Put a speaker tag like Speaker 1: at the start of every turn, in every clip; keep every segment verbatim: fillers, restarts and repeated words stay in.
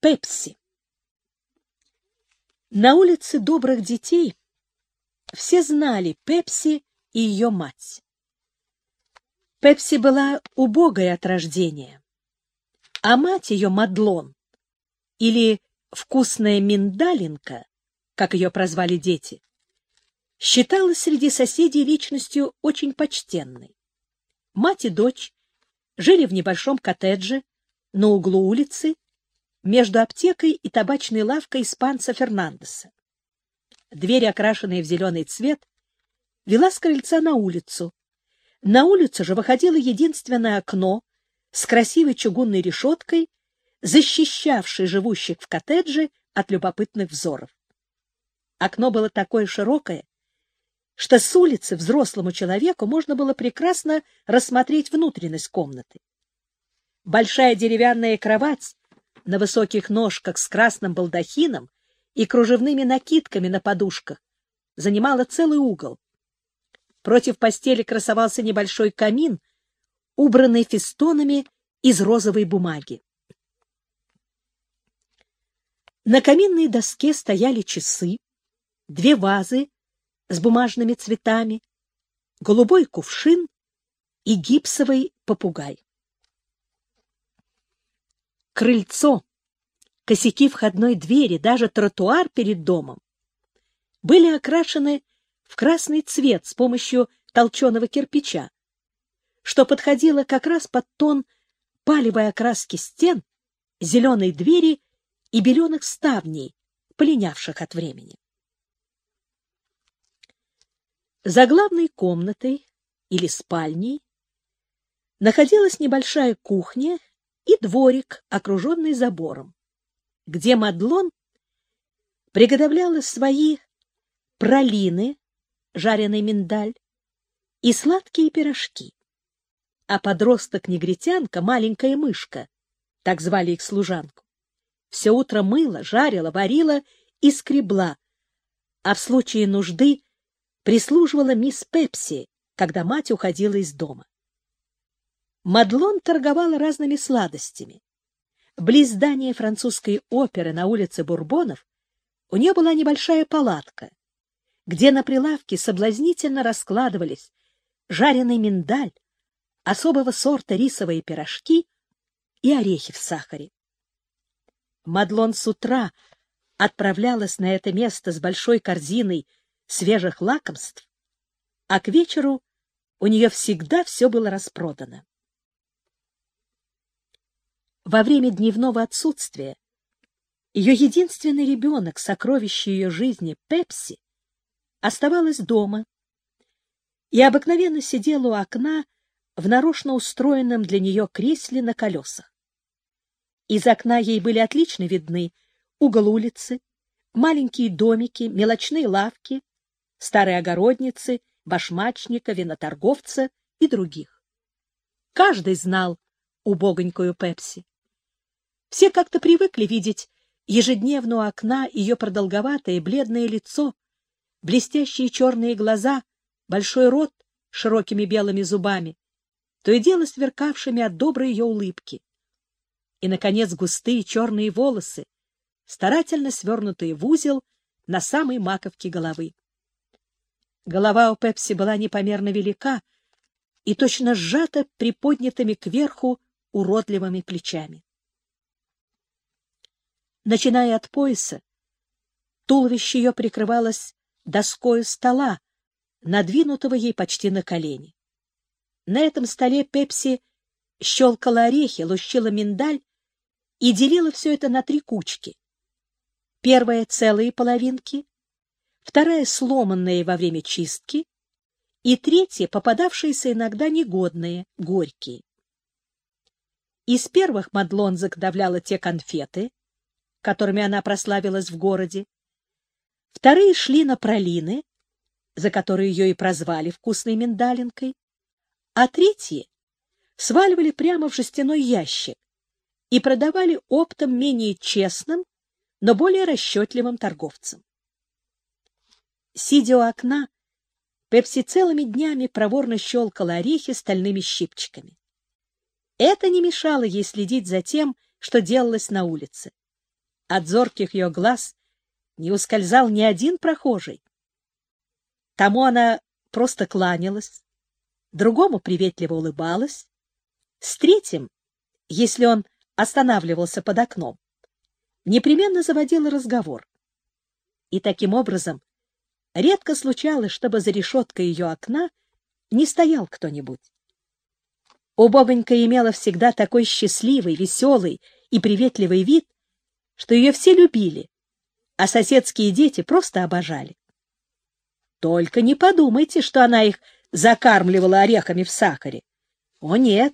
Speaker 1: Пепси. На улице добрых детей все знали Пепси и ее мать. Пепси была убогой от рождения, а мать ее, Мадлон, или вкусная миндалинка, как ее прозвали дети, считалась среди соседей личностью очень почтенной. Мать и дочь жили в небольшом коттедже на углу улицы между аптекой и табачной лавкой испанца Фернандеса. Дверь, окрашенная в зеленый цвет, вела с крыльца на улицу. На улицу же выходило единственное окно с красивой чугунной решеткой, защищавшей живущих в коттедже от любопытных взоров. Окно было такое широкое, что с улицы взрослому человеку можно было прекрасно рассмотреть внутренность комнаты. Большая деревянная кровать на высоких ножках с красным балдахином и кружевными накидками на подушках занимала целый угол. Против постели красовался небольшой камин, убранный фестонами из розовой бумаги. На каминной доске стояли часы, две вазы с бумажными цветами, голубой кувшин и гипсовый попугай. Крыльцо, косяки входной двери, даже тротуар перед домом были окрашены в красный цвет с помощью толченого кирпича, что подходило как раз под тон палевой окраски стен, зеленой двери и беленых ставней, полинявших от времени. За главной комнатой или спальней находилась небольшая кухня и дворик, окруженный забором, где Мадлон приготовляла свои пралины, жареный миндаль, и сладкие пирожки. А подросток-негритянка, маленькая мышка, так звали их служанку, все утро мыла, жарила, варила и скребла, а в случае нужды прислуживала мисс Пепси, когда мать уходила из дома. Мадлон торговала разными сладостями. Близ здания французской оперы на улице Бурбонов у нее была небольшая палатка, где на прилавке соблазнительно раскладывались жареный миндаль, особого сорта рисовые пирожки и орехи в сахаре. Мадлон с утра отправлялась на это место с большой корзиной свежих лакомств, а к вечеру у нее всегда все было распродано. Во время дневного отсутствия ее единственный ребенок, сокровище ее жизни, Пепси, оставалась дома и обыкновенно сидела у окна в нарочно устроенном для нее кресле на колесах. Из окна ей были отлично видны угол улицы, маленькие домики, мелочные лавки, старые огородницы, башмачника, виноторговца и других. Каждый знал убогонькую Пепси. Все как-то привыкли видеть ежедневно у окна ее продолговатое бледное лицо, блестящие черные глаза, большой рот с широкими белыми зубами, то и дело сверкавшими от доброй ее улыбки. И, наконец, густые черные волосы, старательно свернутые в узел на самой маковке головы. Голова у Пепси была непомерно велика и точно сжата приподнятыми кверху уродливыми плечами. Начиная от пояса, туловище ее прикрывалось доскою стола, надвинутого ей почти на колени. На этом столе Пепси щелкала орехи, лущила миндаль и делила все это на три кучки. Первая — целые половинки, вторая — сломанные во время чистки, и третья — попадавшиеся иногда негодные, горькие. Из первых Мадлон заготовляла те конфеты, которыми она прославилась в городе. Вторые шли на пралины, за которые ее и прозвали вкусной миндалинкой, а третьи сваливали прямо в жестяной ящик и продавали оптом менее честным, но более расчетливым торговцам. Сидя у окна, Пепси целыми днями проворно щелкала орехи стальными щипчиками. Это не мешало ей следить за тем, что делалось на улице. От зорких ее глаз не ускользал ни один прохожий. Тому она просто кланялась, другому приветливо улыбалась, с третьим, если он останавливался под окном, непременно заводила разговор. И таким образом редко случалось, чтобы за решеткой ее окна не стоял кто-нибудь. Убогонька имела всегда такой счастливый, веселый и приветливый вид, что ее все любили, а соседские дети просто обожали. Только не подумайте, что она их закармливала орехами в сахаре. О, нет!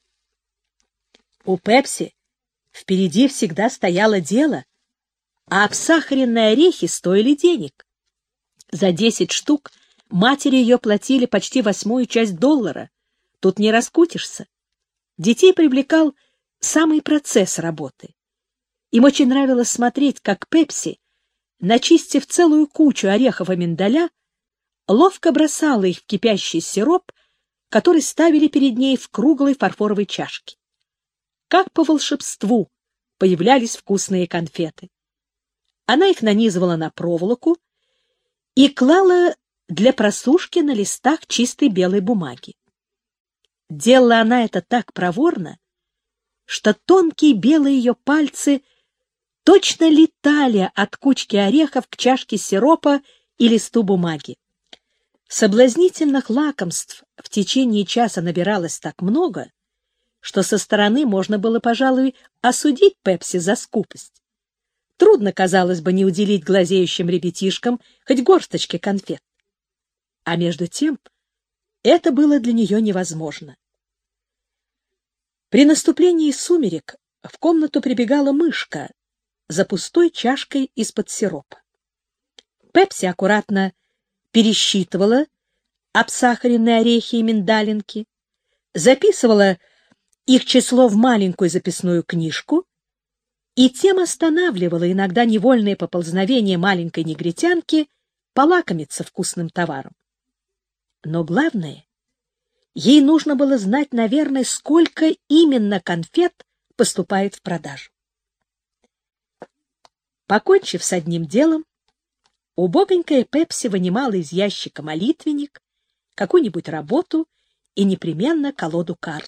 Speaker 1: У Пепси впереди всегда стояло дело, а обсахаренные орехи стоили денег. За десять штук матери ее платили почти восьмую часть доллара. Тут не раскутишься. Детей привлекал самый процесс работы. Им очень нравилось смотреть, как Пепси, начистив целую кучу орехов и миндаля, ловко бросала их в кипящий сироп, который ставили перед ней в круглой фарфоровой чашке. Как по волшебству появлялись вкусные конфеты. Она их нанизывала на проволоку и клала для просушки на листах чистой белой бумаги. Делала она это так проворно, что тонкие белые ее пальцы точно летали от кучки орехов к чашке сиропа и листу бумаги. Соблазнительных лакомств в течение часа набиралось так много, что со стороны можно было, пожалуй, осудить Пепси за скупость. Трудно, казалось бы, не уделить глазеющим ребятишкам хоть горсточки конфет. А между тем это было для нее невозможно. При наступлении сумерек в комнату прибегала мышка за пустой чашкой из-под сиропа. Пепси аккуратно пересчитывала обсахаренные орехи и миндалинки, записывала их число в маленькую записную книжку и тем останавливала иногда невольное поползновение маленькой негритянки полакомиться вкусным товаром. Но главное, ей нужно было знать, наверное, сколько именно конфет поступает в продажу. Покончив с одним делом, убогонькая Пепси вынимала из ящика молитвенник, какую-нибудь работу и непременно колоду карт.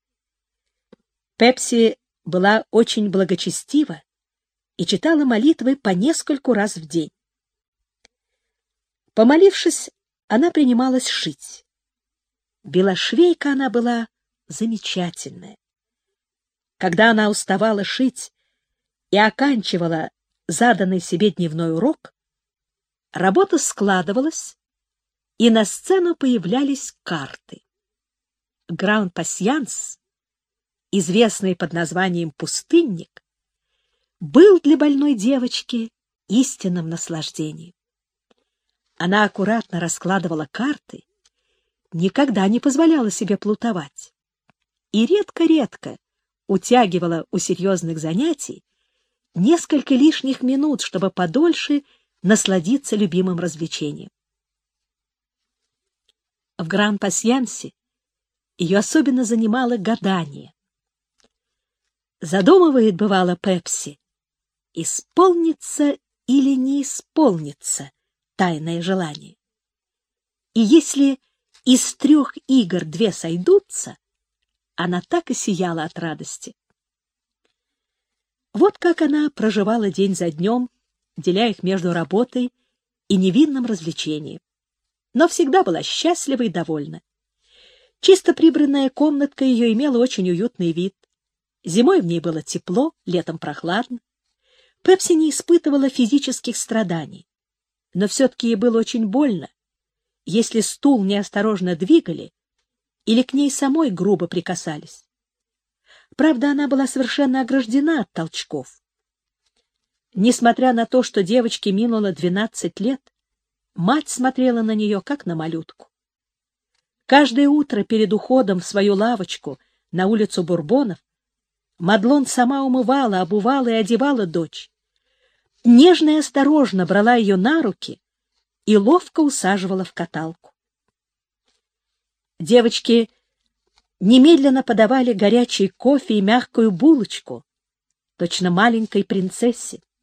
Speaker 1: Пепси была очень благочестива и читала молитвы по нескольку раз в день. Помолившись, она принималась шить. Белошвейка она была замечательная. Когда она уставала шить и оканчивала заданный себе дневной урок, работа складывалась, и на сцену появлялись карты. Гран-пасьянс, известный под названием «Пустынник», был для больной девочки истинным наслаждением. Она аккуратно раскладывала карты, никогда не позволяла себе плутовать и редко-редко утягивала у серьезных занятий несколько лишних минут, чтобы подольше насладиться любимым развлечением. В гран-пасьянсе ее особенно занимало гадание. Задумывает, бывало, Пепси, исполнится или не исполнится тайное желание. И если из трех игр две сойдутся, она так и сияла от радости. Вот как она проживала день за днем, деля их между работой и невинным развлечением. Но всегда была счастлива и довольна. Чисто прибранная комнатка ее имела очень уютный вид. Зимой в ней было тепло, летом прохладно. Пепси не испытывала физических страданий, но все-таки ей было очень больно, если стул неосторожно двигали или к ней самой грубо прикасались. Правда, она была совершенно ограждена от толчков. Несмотря на то, что девочке минуло двенадцать лет, мать смотрела на нее, как на малютку. Каждое утро перед уходом в свою лавочку на улицу Бурбонов Мадлон сама умывала, обувала и одевала дочь, нежно и осторожно брала ее на руки и ловко усаживала в каталку. Девочки немедленно подавали горячий кофе и мягкую булочку, точно маленькой принцессе.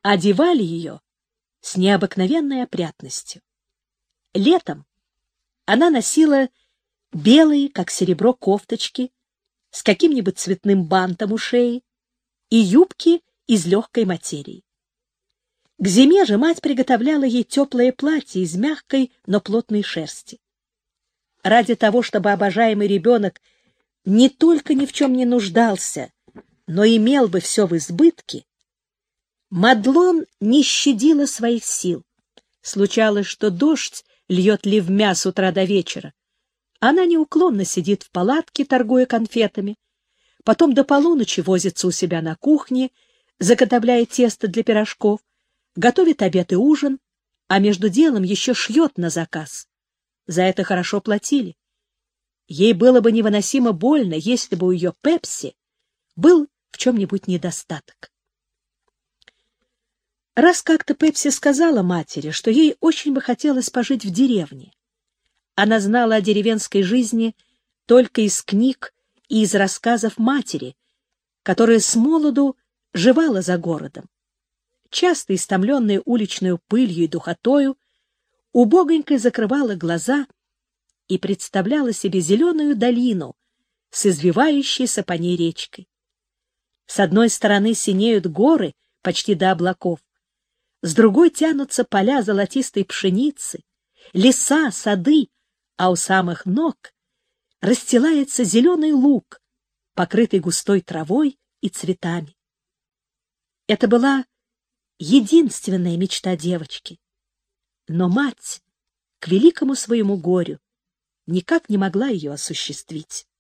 Speaker 1: одевали ее с необыкновенной опрятностью. Летом она носила белые, как серебро, кофточки с каким-нибудь цветным бантом у шеи и юбки из легкой материи. К зиме же мать приготовляла ей теплое платье из мягкой, но плотной шерсти. Ради того, чтобы обожаемый ребенок не только ни в чем не нуждался, но имел бы все в избытке, Мадлон не щадила своих сил. Случалось, что дождь льет ливмя с утра до вечера. Она неуклонно сидит в палатке, торгуя конфетами, потом до полуночи возится у себя на кухне, заготовляя тесто для пирожков, готовит обед и ужин, а между делом еще шьет на заказ. За это хорошо платили. Ей было бы невыносимо больно, если бы у ее Пепси был в чем-нибудь недостаток. Раз как-то Пепси сказала матери, что ей очень бы хотелось пожить в деревне. Она знала о деревенской жизни только из книг и из рассказов матери, которая смолоду живала за городом. Часто истомленная уличной пылью и духотою, убогонько закрывала глаза и представляла себе зеленую долину с извивающейся по ней речкой. С одной стороны синеют горы почти до облаков, с другой тянутся поля золотистой пшеницы, леса, сады, а у самых ног расстилается зеленый луг, покрытый густой травой и цветами. Это была единственная мечта девочки. Но мать, к великому своему горю, никак не могла ее осуществить.